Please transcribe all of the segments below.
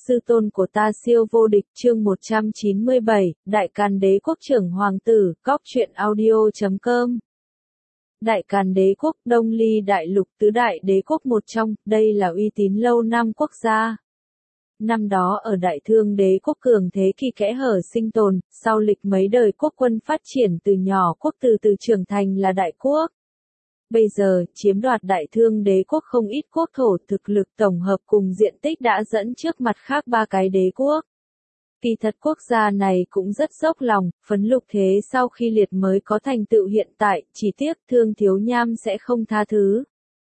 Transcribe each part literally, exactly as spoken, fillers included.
sư tôn của ta siêu vô địch chương một trăm chín mươi bảy, Đại Càn Đế Quốc trưởng hoàng tử, góc truyện audio chấm com. Đại Càn Đế Quốc, Đông Ly Đại Lục tứ đại đế quốc một trong, đây là uy tín lâu năm quốc gia. Năm đó ở Đại Thương Đế Quốc cường thế kỳ kẽ hở sinh tồn, sau lịch mấy đời quốc quân phát triển từ nhỏ quốc từ từ trưởng thành là đại quốc. Bây giờ, chiếm đoạt Đại Thương Đế Quốc không ít quốc thổ, thực lực tổng hợp cùng diện tích đã dẫn trước mặt khác ba cái đế quốc. Kỳ thật quốc gia này cũng rất dốc lòng, phấn lục thế sau khi liệt mới có thành tựu hiện tại, chỉ tiếc Thương Thiếu Nham sẽ không tha thứ.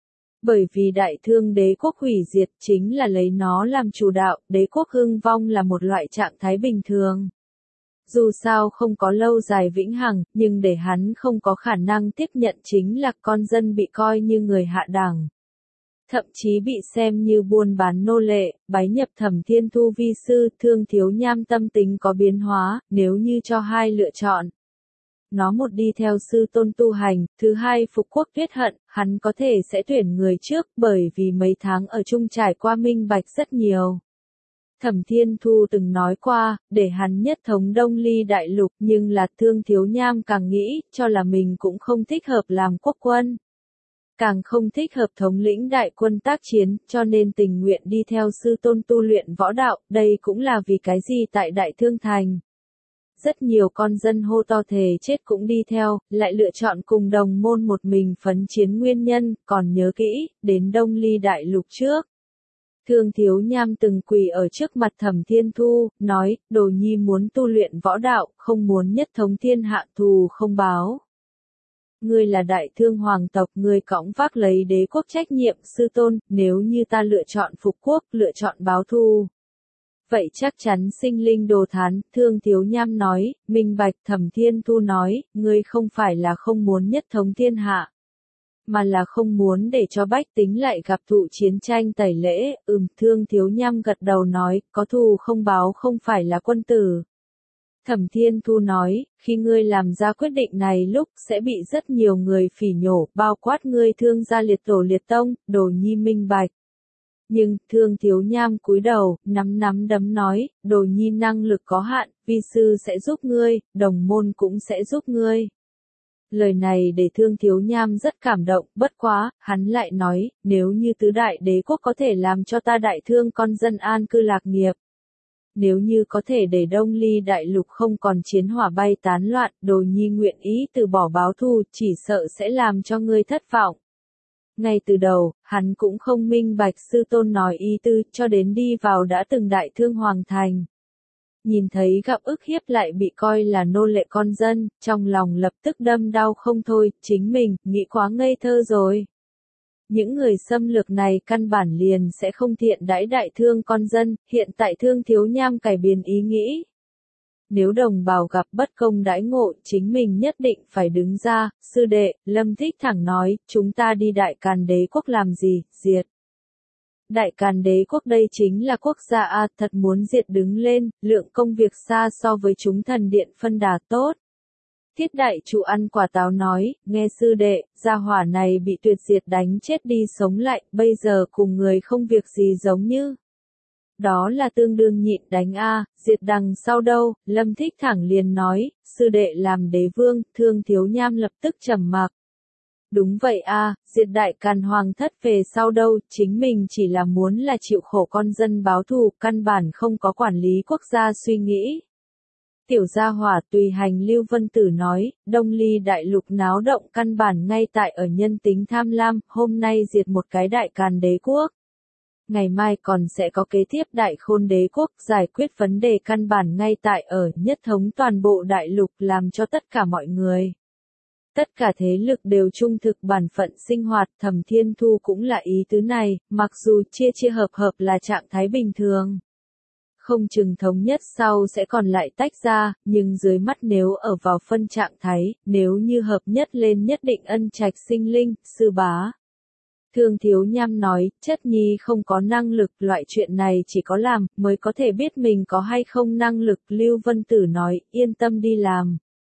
Bởi vì Đại Thương Đế Quốc hủy diệt chính là lấy nó làm chủ đạo, đế quốc hưng vong là một loại trạng thái bình thường. Dù sao không có lâu dài vĩnh hằng, nhưng để hắn không có khả năng tiếp nhận chính là con dân bị coi như người hạ đẳng. Thậm chí bị xem như buôn bán nô lệ, bái nhập Thẩm Thiên Thu vi sư, Thương Thiếu Nham tâm tính có biến hóa, nếu như cho hai lựa chọn. Nó một đi theo sư tôn tu hành, thứ hai phục quốc tuyết hận, hắn có thể sẽ tuyển người trước bởi vì mấy tháng ở chung trải qua minh bạch rất nhiều. Thẩm Thiên Thu từng nói qua, để hắn nhất thống Đông Ly Đại Lục nhưng là Thương Thiếu Nham càng nghĩ, cho là mình cũng không thích hợp làm quốc quân. Càng không thích hợp thống lĩnh đại quân tác chiến, cho nên tình nguyện đi theo sư tôn tu luyện võ đạo, đây cũng là vì cái gì tại Đại Thương Thành. Rất nhiều con dân hô to thề chết cũng đi theo, lại lựa chọn cùng đồng môn một mình phấn chiến nguyên nhân, còn nhớ kỹ, đến Đông Ly Đại Lục trước. Thương Thiếu Nham từng quỳ ở trước mặt Thẩm Thiên Thu, nói, Đồ Nhi muốn tu luyện võ đạo, không muốn nhất thống thiên hạ thù không báo. Ngươi là đại thương hoàng tộc, ngươi cõng vác lấy đế quốc trách nhiệm sư tôn, nếu như ta lựa chọn phục quốc, lựa chọn báo thù. Vậy chắc chắn sinh linh đồ thán, Thương Thiếu Nham nói, minh bạch. Thẩm Thiên Thu nói, ngươi không phải là không muốn nhất thống thiên hạ, mà là không muốn để cho bách tính lại gặp thụ chiến tranh tẩy lễ. Ừm, Thương Thiếu Nham gật đầu nói, có thù không báo không phải là quân tử. Thẩm Thiên Thu nói, khi ngươi làm ra quyết định này lúc sẽ bị rất nhiều người phỉ nhổ, bao quát ngươi Thương gia liệt tổ liệt tông, Đồ Nhi minh bạch. Nhưng, Thương Thiếu Nham cúi đầu, nắm nắm đấm nói, Đồ Nhi năng lực có hạn, vi sư sẽ giúp ngươi, đồng môn cũng sẽ giúp ngươi. Lời này để Thương Thiếu Nham rất cảm động, bất quá, hắn lại nói, nếu như tứ đại đế quốc có thể làm cho ta đại thương con dân an cư lạc nghiệp. Nếu như có thể để Đông Ly Đại Lục không còn chiến hỏa bay tán loạn, Đồ Nhi nguyện ý từ bỏ báo thù, chỉ sợ sẽ làm cho ngươi thất vọng. Ngay từ đầu, hắn cũng không minh bạch sư tôn nói ý tư, cho đến đi vào đã từng đại thương hoàng thành. Nhìn thấy gặp ức hiếp lại bị coi là nô lệ con dân, trong lòng lập tức đâm đau không thôi, chính mình, nghĩ quá ngây thơ rồi. Những người xâm lược này căn bản liền sẽ không thiện đãi đại thương con dân, hiện tại Thương Thiếu Nham cải biến ý nghĩ. Nếu đồng bào gặp bất công đãi ngộ, chính mình nhất định phải đứng ra. Sư đệ, Lâm Thích thẳng nói, chúng ta đi Đại Càn Đế Quốc làm gì, diệt. Đại Càn Đế Quốc đây chính là quốc gia A, thật muốn diệt đứng lên, lượng công việc xa so với chúng thần điện phân đà tốt. Thiết đại chủ ăn quả táo nói, nghe sư đệ, gia hỏa này bị tuyệt diệt đánh chết đi sống lại, bây giờ cùng người không việc gì giống như. Đó là tương đương nhịn đánh A, diệt đằng sau đâu, Lâm Thích thẳng liền nói, sư đệ làm đế vương, Thương Thiếu Nham lập tức trầm mặc. Đúng vậy A, diệt Đại Càn hoàng thất về sau đâu, chính mình chỉ là muốn là chịu khổ con dân báo thù, căn bản không có quản lý quốc gia suy nghĩ. Tiểu gia hỏa tùy hành Lưu Vân Tử nói, Đông Ly Đại Lục náo động căn bản ngay tại ở nhân tính tham lam, hôm nay diệt một cái Đại Càn Đế Quốc. Ngày mai còn sẽ có kế tiếp Đại Khôn Đế Quốc, giải quyết vấn đề căn bản ngay tại ở nhất thống toàn bộ đại lục làm cho tất cả mọi người. Tất cả thế lực đều trung thực bản phận sinh hoạt, Thẩm Thiên Thu cũng là ý tứ này, mặc dù chia chia hợp hợp là trạng thái bình thường. Không chừng thống nhất sau sẽ còn lại tách ra, nhưng dưới mắt nếu ở vào phân trạng thái, nếu như hợp nhất lên nhất định ân trạch sinh linh, sư bá. Thương Thiếu Nham nói, chất nhi không có năng lực, loại chuyện này chỉ có làm, mới có thể biết mình có hay không năng lực. Lưu Vân Tử nói, yên tâm đi làm.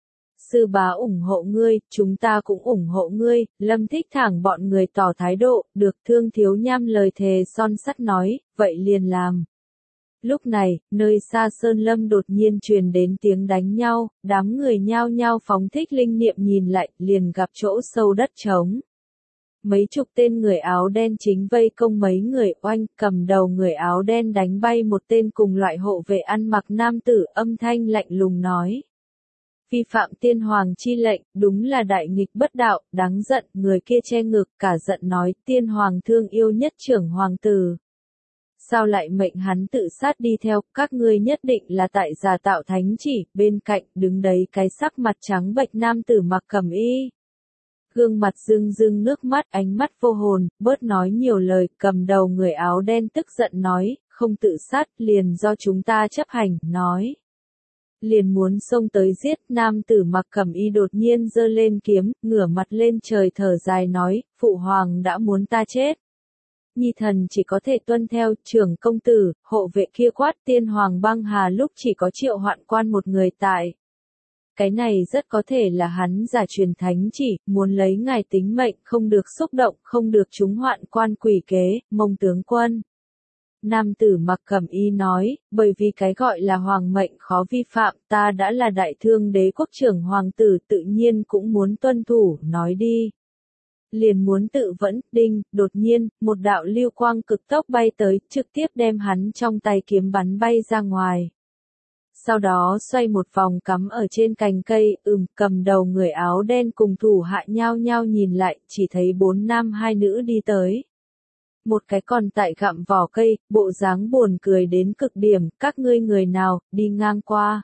Sư bá ủng hộ ngươi, chúng ta cũng ủng hộ ngươi. Lâm Thích thẳng bọn người tỏ thái độ, được. Thương Thiếu Nham lời thề son sắt nói, vậy liền làm. Lúc này, nơi xa sơn lâm đột nhiên truyền đến tiếng đánh nhau, đám người nhao nhao phóng thích linh niệm nhìn lại, liền gặp chỗ sâu đất trống. Mấy chục tên người áo đen chính vây công mấy người oanh, cầm đầu người áo đen đánh bay một tên cùng loại hộ vệ ăn mặc nam tử, âm thanh lạnh lùng nói. Vi phạm tiên hoàng chi lệnh, đúng là đại nghịch bất đạo, đáng giận, người kia che ngực, cả giận nói, tiên hoàng thương yêu nhất trưởng hoàng tử. Sao lại mệnh hắn tự sát đi theo, các ngươi nhất định là tại giả tạo thánh chỉ, bên cạnh, đứng đấy cái sắc mặt trắng bệch nam tử mặc cẩm y. Gương mặt rưng rưng nước mắt, ánh mắt vô hồn, bớt nói nhiều lời, cầm đầu người áo đen tức giận nói, không tự sát, liền do chúng ta chấp hành, nói. Liền muốn xông tới giết, nam tử mặc cẩm y đột nhiên giơ lên kiếm, ngửa mặt lên trời thở dài nói, phụ hoàng đã muốn ta chết. Nhi thần chỉ có thể tuân theo, trưởng công tử, hộ vệ kia quát, tiên hoàng băng hà lúc chỉ có triệu hoạn quan một người tại. Cái này rất có thể là hắn giả truyền thánh chỉ, muốn lấy ngài tính mệnh, không được xúc động, không được trúng hoạn quan quỷ kế, mông tướng quân. Nam tử mặc cẩm y nói, bởi vì cái gọi là hoàng mệnh khó vi phạm, ta đã là đại thương đế quốc trưởng hoàng tử tự nhiên cũng muốn tuân thủ, nói đi. Liền muốn tự vẫn, đinh, đột nhiên, một đạo lưu quang cực tốc bay tới, trực tiếp đem hắn trong tay kiếm bắn bay ra ngoài. Sau đó xoay một vòng cắm ở trên cành cây, ừm, cầm đầu người áo đen cùng thủ hạ nhao nhao nhìn lại, chỉ thấy bốn nam hai nữ đi tới. Một cái còn tại gặm vỏ cây, bộ dáng buồn cười đến cực điểm, các ngươi người nào, đi ngang qua.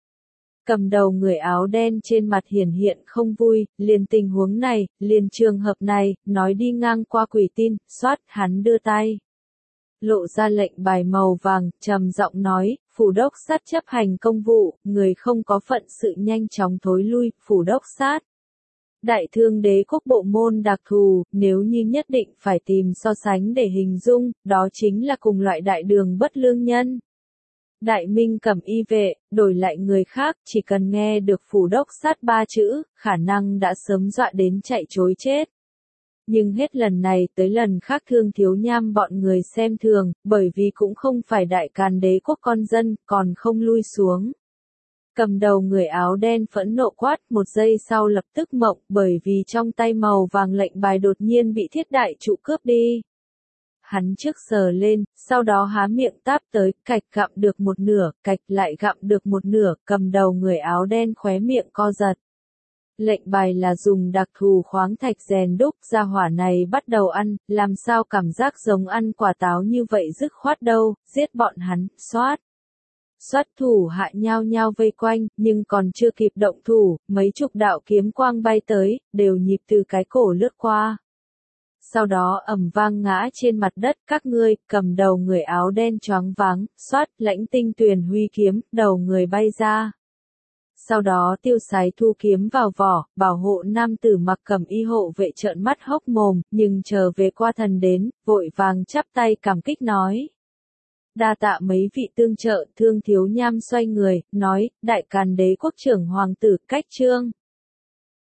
Cầm đầu người áo đen trên mặt hiển hiện không vui, liền tình huống này, liền trường hợp này, nói đi ngang qua quỷ tin, xoát, hắn đưa tay. Lộ ra lệnh bài màu vàng, trầm giọng nói, phủ đốc sát chấp hành công vụ, người không có phận sự nhanh chóng thối lui, phủ đốc sát. Đại thương đế quốc bộ môn đặc thù, nếu như nhất định phải tìm so sánh để hình dung, đó chính là cùng loại đại đường bất lương nhân. Đại minh cẩm y vệ, đổi lại người khác, chỉ cần nghe được phủ đốc sát ba chữ, khả năng đã sớm dọa đến chạy trối chết. Nhưng hết lần này tới lần khác Thương Thiếu Nham bọn người xem thường, bởi vì cũng không phải đại càn đế quốc con dân, còn không lui xuống. Cầm đầu người áo đen phẫn nộ quát, một giây sau lập tức mộng, bởi vì trong tay màu vàng lệnh bài đột nhiên bị thiết đại trụ cướp đi. Hắn trước sờ lên, sau đó há miệng táp tới, cạch gặm được một nửa, cạch lại gặm được một nửa, cầm đầu người áo đen khóe miệng co giật. Lệnh bài là dùng đặc thù khoáng thạch rèn đúc, gia hỏa này bắt đầu ăn, làm sao cảm giác giống ăn quả táo như vậy dứt khoát đâu, giết bọn hắn, xoát. Xoát thủ hạ nhao nhao vây quanh, nhưng còn chưa kịp động thủ, mấy chục đạo kiếm quang bay tới, đều nhịp từ cái cổ lướt qua. Sau đó ầm vang ngã trên mặt đất, các ngươi, cầm đầu người áo đen choáng váng, xoát, lãnh tinh tuyền huy kiếm, đầu người bay ra. Sau đó tiêu sái thu kiếm vào vỏ, bảo hộ nam tử mặc cẩm y hộ vệ trợn mắt hốc mồm, nhưng chờ về qua thần đến, vội vàng chắp tay cảm kích nói. Đa tạ mấy vị tương trợ, Thương Thiếu Nham xoay người, nói, đại càn đế quốc trưởng hoàng tử, cách trương.